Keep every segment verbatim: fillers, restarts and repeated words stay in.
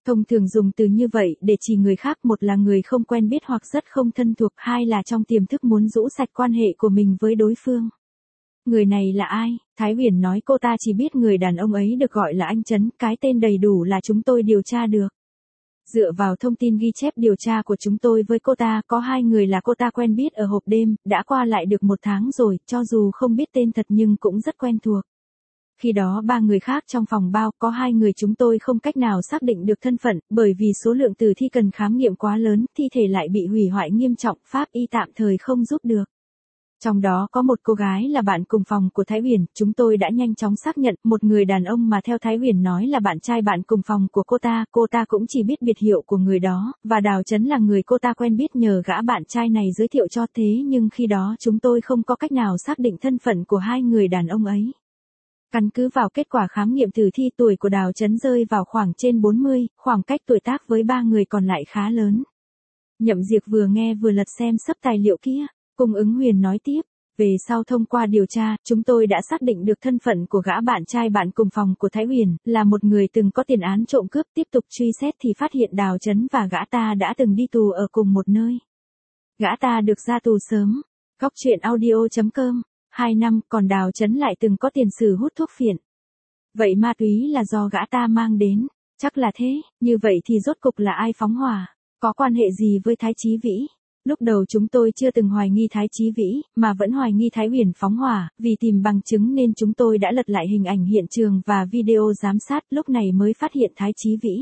Thông thường dùng từ như vậy để chỉ người khác, một là người không quen biết hoặc rất không thân thuộc, hai là trong tiềm thức muốn rũ sạch quan hệ của mình với đối phương. Người này là ai? Thái Huyền nói cô ta chỉ biết người đàn ông ấy được gọi là anh Trấn, cái tên đầy đủ là chúng tôi điều tra được. Dựa vào thông tin ghi chép điều tra của chúng tôi với cô ta, có hai người là cô ta quen biết ở hộp đêm, đã qua lại được một tháng rồi, cho dù không biết tên thật nhưng cũng rất quen thuộc. Khi đó ba người khác trong phòng bao, có hai người chúng tôi không cách nào xác định được thân phận, bởi vì số lượng tử thi cần khám nghiệm quá lớn, thi thể lại bị hủy hoại nghiêm trọng, pháp y tạm thời không giúp được. Trong đó có một cô gái là bạn cùng phòng của Thái Huyền, chúng tôi đã nhanh chóng xác nhận, một người đàn ông mà theo Thái Huyền nói là bạn trai bạn cùng phòng của cô ta, cô ta cũng chỉ biết biệt hiệu của người đó, và Đào Chấn là người cô ta quen biết nhờ gã bạn trai này giới thiệu cho, thế nhưng khi đó chúng tôi không có cách nào xác định thân phận của hai người đàn ông ấy. Căn cứ vào kết quả khám nghiệm tử thi, tuổi của Đào Chấn rơi vào khoảng trên bốn mươi, khoảng cách tuổi tác với ba người còn lại khá lớn. Nhậm Diệp vừa nghe vừa lật xem sấp tài liệu kia. Cung Ứng Huyền nói tiếp, về sau thông qua điều tra, chúng tôi đã xác định được thân phận của gã bạn trai bạn cùng phòng của Thái Huyền, là một người từng có tiền án trộm cướp, tiếp tục truy xét thì phát hiện Đào Chấn và gã ta đã từng đi tù ở cùng một nơi. Gã ta được ra tù sớm. Góc truyện audio chấm com, hai năm, còn Đào Chấn lại từng có tiền sử hút thuốc phiện. Vậy ma túy là do gã ta mang đến, chắc là thế, như vậy thì rốt cục là ai phóng hỏa, có quan hệ gì với Thái Chí Vĩ? Lúc đầu chúng tôi chưa từng hoài nghi Thái Chí Vĩ, mà vẫn hoài nghi Thái Huyền phóng hỏa, vì tìm bằng chứng nên chúng tôi đã lật lại hình ảnh hiện trường và video giám sát, lúc này mới phát hiện Thái Chí Vĩ.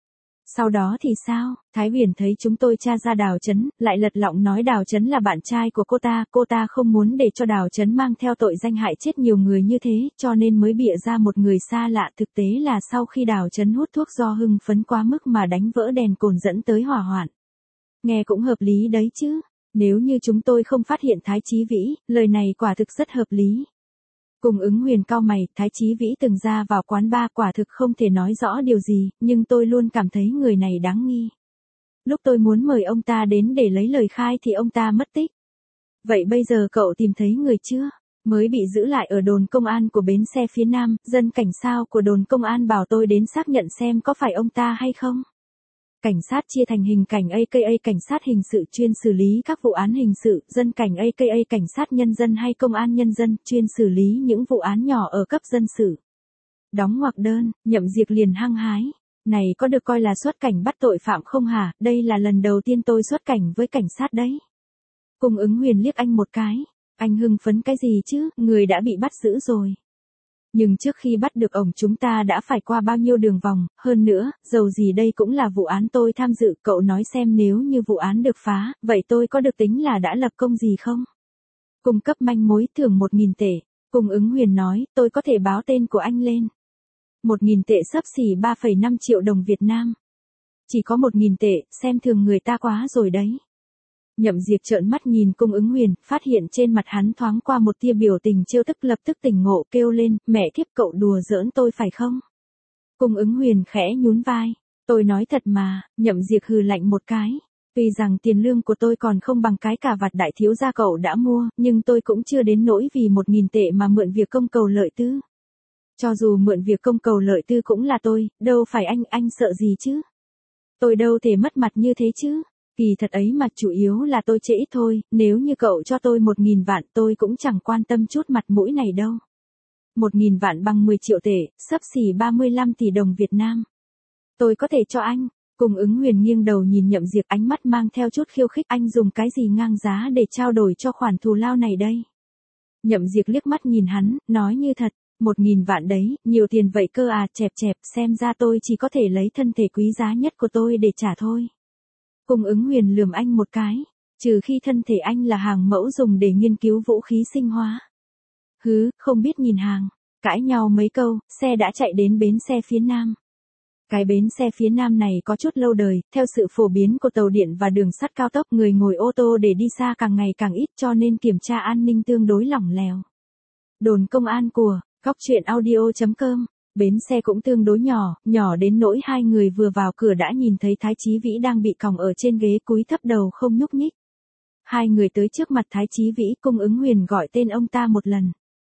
Sau đó thì sao? Thái Huyền thấy chúng tôi tra ra Đào Chấn, lại lật lọng nói Đào Chấn là bạn trai của cô ta, cô ta không muốn để cho Đào Chấn mang theo tội danh hại chết nhiều người như thế, cho nên mới bịa ra một người xa lạ, thực tế là sau khi Đào Chấn hút thuốc do hưng phấn quá mức mà đánh vỡ đèn cồn dẫn tới hỏa hoạn. Nghe cũng hợp lý đấy chứ, nếu như chúng tôi không phát hiện Thái Chí Vĩ, lời này quả thực rất hợp lý. Cung Ứng Huyền cau mày, Thái Chí Vĩ từng ra vào quán bar, quả thực không thể nói rõ điều gì, nhưng tôi luôn cảm thấy người này đáng nghi. Lúc tôi muốn mời ông ta đến để lấy lời khai thì ông ta mất tích. Vậy bây giờ cậu tìm thấy người chưa? Mới bị giữ lại ở đồn công an của bến xe phía Nam, dân cảnh sao của đồn công an bảo tôi đến xác nhận xem có phải ông ta hay không. Cảnh sát chia thành hình cảnh a ca a cảnh sát hình sự chuyên xử lý các vụ án hình sự, dân cảnh a ca a cảnh sát nhân dân hay công an nhân dân chuyên xử lý những vụ án nhỏ ở cấp dân sự. Đóng ngoặc đơn, Nhậm Diệp liền hăng hái. Này có được coi là xuất cảnh bắt tội phạm không hả? Đây là lần đầu tiên tôi xuất cảnh với cảnh sát đấy. Cung Ứng Huyền liếc anh một cái. Anh hưng phấn cái gì chứ, người đã bị bắt giữ rồi. Nhưng trước khi bắt được ổng chúng ta đã phải qua bao nhiêu đường vòng, hơn nữa, dầu gì đây cũng là vụ án tôi tham dự, cậu nói xem nếu như vụ án được phá, vậy tôi có được tính là đã lập công gì không? Cung cấp manh mối thưởng một nghìn tệ, Cung Ứng Huyền nói, tôi có thể báo tên của anh lên. Một nghìn tệ xấp xỉ ba phẩy năm triệu đồng Việt Nam. Chỉ có một nghìn tệ, xem thường người ta quá rồi đấy. Nhậm Diệp trợn mắt nhìn Cung Ứng Huyền, phát hiện trên mặt hắn thoáng qua một tia biểu tình trêu tức, lập tức tỉnh ngộ kêu lên, mẹ kiếp cậu đùa giỡn tôi phải không? Cung Ứng Huyền khẽ nhún vai, tôi nói thật mà, Nhậm Diệp hừ lạnh một cái. Tuy rằng tiền lương của tôi còn không bằng cái cà vạt đại thiếu gia cậu đã mua, nhưng tôi cũng chưa đến nỗi vì một nghìn tệ mà mượn việc công cầu lợi tư. Cho dù mượn việc công cầu lợi tư cũng là tôi, đâu phải anh, anh sợ gì chứ? Tôi đâu thể mất mặt như thế chứ? Kỳ thật ấy mà chủ yếu là tôi trễ thôi, nếu như cậu cho tôi một nghìn vạn tôi cũng chẳng quan tâm chút mặt mũi này đâu. Một nghìn vạn bằng mười triệu tệ, xấp xỉ ba mươi lăm tỷ đồng Việt Nam. Tôi có thể cho anh. Cung Ứng Huyền nghiêng đầu nhìn Nhậm Diệp, ánh mắt mang theo chút khiêu khích, anh dùng cái gì ngang giá để trao đổi cho khoản thù lao này đây? Nhậm Diệp liếc mắt nhìn hắn, nói như thật, một nghìn vạn đấy, nhiều tiền vậy cơ à, chẹp chẹp, xem ra tôi chỉ có thể lấy thân thể quý giá nhất của tôi để trả thôi. Cung Ứng Huyền lườm anh một cái, trừ khi thân thể anh là hàng mẫu dùng để nghiên cứu vũ khí sinh hóa. Hứ, không biết nhìn hàng, cãi nhau mấy câu, xe đã chạy đến bến xe phía Nam. Cái bến xe phía Nam này có chút lâu đời, theo sự phổ biến của tàu điện và đường sắt cao tốc, người ngồi ô tô để đi xa càng ngày càng ít cho nên kiểm tra an ninh tương đối lỏng lẻo. Đồn công an của, góc truyện audio chấm com. Bến xe cũng tương đối nhỏ, nhỏ đến nỗi hai người vừa vào cửa đã nhìn thấy Thái Chí Vĩ đang bị còng ở trên ghế, cúi thấp đầu không nhúc nhích. Hai người tới trước mặt Thái Chí Vĩ, Cung Ứng Huyền gọi tên ông ta một lần.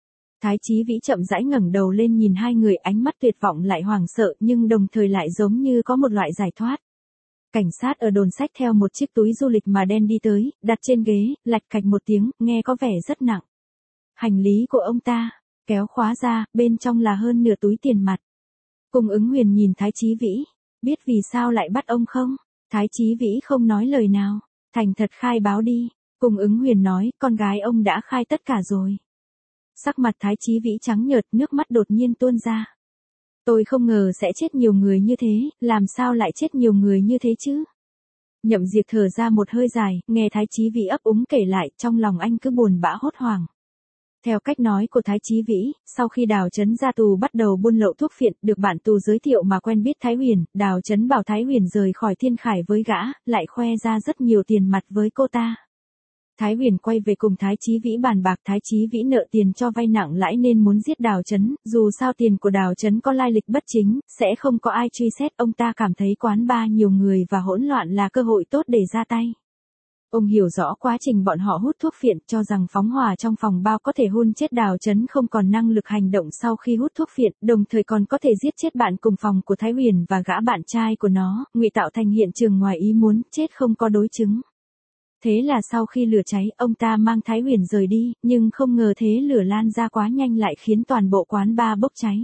Thái Chí Vĩ chậm rãi ngẩng đầu lên nhìn hai người, ánh mắt tuyệt vọng lại hoảng sợ nhưng đồng thời lại giống như có một loại giải thoát. Cảnh sát ở đồn xách theo một chiếc túi du lịch mà đen đi tới, đặt trên ghế, lạch cạch một tiếng, nghe có vẻ rất nặng. Hành lý của ông ta, kéo khóa ra, bên trong là hơn nửa túi tiền mặt. Cung Ứng Huyền nhìn Thái Chí Vĩ, biết vì sao lại bắt ông không? Thái Chí Vĩ không nói lời nào, thành thật khai báo đi. Cung Ứng Huyền nói, con gái ông đã khai tất cả rồi. Sắc mặt Thái Chí Vĩ trắng nhợt, nước mắt đột nhiên tuôn ra. Tôi không ngờ sẽ chết nhiều người như thế, làm sao lại chết nhiều người như thế chứ? Nhậm Diệt thở ra một hơi dài, nghe Thái Chí Vĩ ấp úng kể lại, trong lòng anh cứ buồn bã hốt hoảng. Theo cách nói của Thái Chí Vĩ, sau khi Đào Chấn ra tù bắt đầu buôn lậu thuốc phiện, được bạn tù giới thiệu mà quen biết Thái Huyền, Đào Chấn bảo Thái Huyền rời khỏi Thiên Khải với gã, lại khoe ra rất nhiều tiền mặt với cô ta. Thái Huyền quay về cùng Thái Chí Vĩ bàn bạc, Thái Chí Vĩ nợ tiền cho vay nặng lãi nên muốn giết Đào Chấn, dù sao tiền của Đào Chấn có lai lịch bất chính, sẽ không có ai truy xét, ông ta cảm thấy quán bar nhiều người và hỗn loạn là cơ hội tốt để ra tay. Ông hiểu rõ quá trình bọn họ hút thuốc phiện, cho rằng phóng hỏa trong phòng bao có thể hun chết Đào Chấn không còn năng lực hành động sau khi hút thuốc phiện, đồng thời còn có thể giết chết bạn cùng phòng của Thái Huyền và gã bạn trai của nó, ngụy tạo thành hiện trường ngoài ý muốn, chết không có đối chứng. Thế là sau khi lửa cháy, ông ta mang Thái Huyền rời đi, nhưng không ngờ thế lửa lan ra quá nhanh lại khiến toàn bộ quán bar bốc cháy.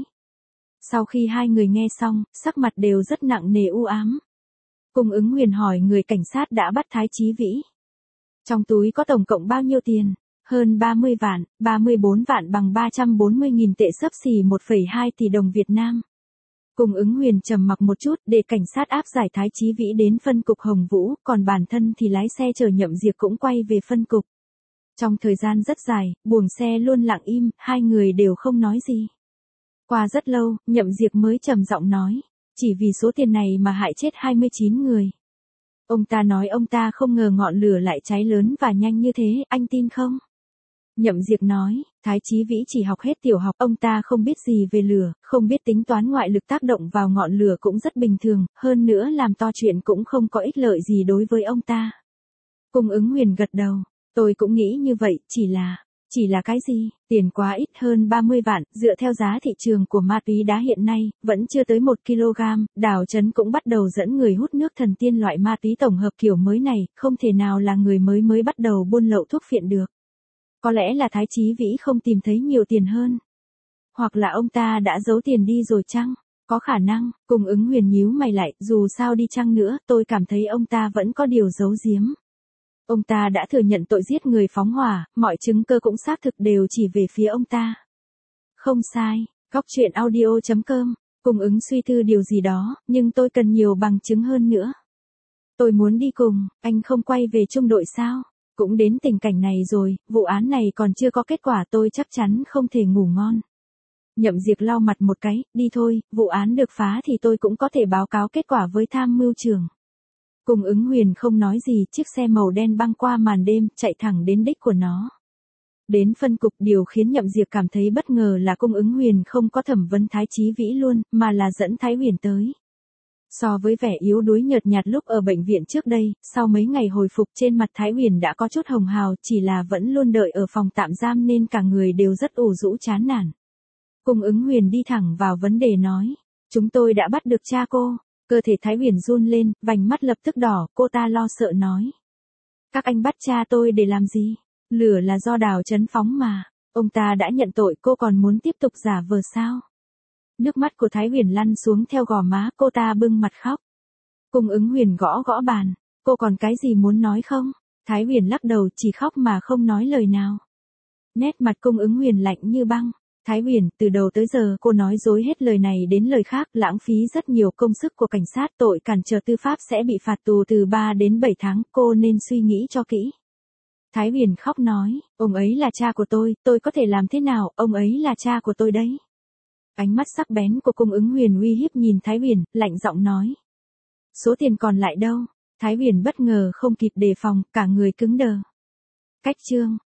Sau khi hai người nghe xong, sắc mặt đều rất nặng nề u ám. Cung Ứng Huyền hỏi người cảnh sát đã bắt Thái Chí Vĩ. Trong túi có tổng cộng bao nhiêu tiền? Hơn ba mươi vạn, ba mươi bốn vạn bằng ba trăm bốn mươi nghìn tệ, xấp xỉ một phẩy hai tỷ đồng Việt Nam. Cung Ứng Huyền trầm mặc một chút, để cảnh sát áp giải Thái Chí Vĩ đến phân cục Hồng Vũ, còn bản thân thì lái xe chở Nhậm Diệt cũng quay về phân cục. Trong thời gian rất dài, buồng xe luôn lặng im, hai người đều không nói gì. Qua rất lâu, Nhậm Diệt mới trầm giọng nói, chỉ vì số tiền này mà hại chết hai mươi chín người. Ông ta nói ông ta không ngờ ngọn lửa lại cháy lớn và nhanh như thế, anh tin không? Nhậm Diệt nói, Thái Chí Vĩ chỉ học hết tiểu học, ông ta không biết gì về lửa, không biết tính toán ngoại lực tác động vào ngọn lửa cũng rất bình thường, hơn nữa làm to chuyện cũng không có ích lợi gì đối với ông ta. Cung Ứng Huyền gật đầu, tôi cũng nghĩ như vậy, chỉ là, chỉ là cái gì, tiền quá ít, hơn ba mươi vạn, dựa theo giá thị trường của ma túy đá hiện nay, vẫn chưa tới một ki lô gam, Đào Chấn cũng bắt đầu dẫn người hút nước thần tiên loại ma túy tổng hợp kiểu mới này, không thể nào là người mới mới bắt đầu buôn lậu thuốc phiện được. Có lẽ là Thái Chí Vĩ không tìm thấy nhiều tiền hơn. Hoặc là ông ta đã giấu tiền đi rồi chăng? Có khả năng. Cung Ứng Huyền nhíu mày lại, dù sao đi chăng nữa, tôi cảm thấy ông ta vẫn có điều giấu giếm. Ông ta đã thừa nhận tội giết người phóng hỏa, mọi chứng cơ cũng xác thực đều chỉ về phía ông ta. Không sai, Góc Truyện Audio chấm com, Cung Ứng suy tư điều gì đó, nhưng tôi cần nhiều bằng chứng hơn nữa. Tôi muốn đi cùng, anh không quay về trung đội sao? Cũng đến tình cảnh này rồi, vụ án này còn chưa có kết quả, tôi chắc chắn không thể ngủ ngon. Nhậm Diệt lau mặt một cái, đi thôi, vụ án được phá thì tôi cũng có thể báo cáo kết quả với tham mưu trưởng. Cung Ứng Huyền không nói gì, chiếc xe màu đen băng qua màn đêm, chạy thẳng đến đích của nó. Đến phân cục, điều khiến Nhậm Diệt cảm thấy bất ngờ là Cung Ứng Huyền không có thẩm vấn Thái Chí Vĩ luôn, mà là dẫn Thái Huyền tới. So với vẻ yếu đuối nhợt nhạt lúc ở bệnh viện trước đây, sau mấy ngày hồi phục trên mặt Thái Huyền đã có chút hồng hào, chỉ là vẫn luôn đợi ở phòng tạm giam nên cả người đều rất ủ rũ chán nản. Cung Ứng Huyền đi thẳng vào vấn đề nói, chúng tôi đã bắt được cha cô. Cơ thể Thái Huyền run lên, vành mắt lập tức đỏ, cô ta lo sợ nói. Các anh bắt cha tôi để làm gì? Lửa là do Đào Chấn phóng mà. Ông ta đã nhận tội, cô còn muốn tiếp tục giả vờ sao? Nước mắt của Thái Huyền lăn xuống theo gò má, cô ta bưng mặt khóc. Cung Ứng Huyền gõ gõ bàn, cô còn cái gì muốn nói không? Thái Huyền lắc đầu, chỉ khóc mà không nói lời nào. Nét mặt Cung Ứng Huyền lạnh như băng. Thái Huyền, từ đầu tới giờ cô nói dối hết lời này đến lời khác, lãng phí rất nhiều công sức của cảnh sát, tội cản trở tư pháp sẽ bị phạt tù từ ba đến bảy tháng, cô nên suy nghĩ cho kỹ. Thái Huyền khóc nói, ông ấy là cha của tôi, tôi có thể làm thế nào, ông ấy là cha của tôi đấy. Ánh mắt sắc bén của Cung Ứng Huyền uy hiếp nhìn Thái Huyền, lạnh giọng nói. Số tiền còn lại đâu? Thái Huyền bất ngờ không kịp đề phòng, cả người cứng đờ. Cách chương.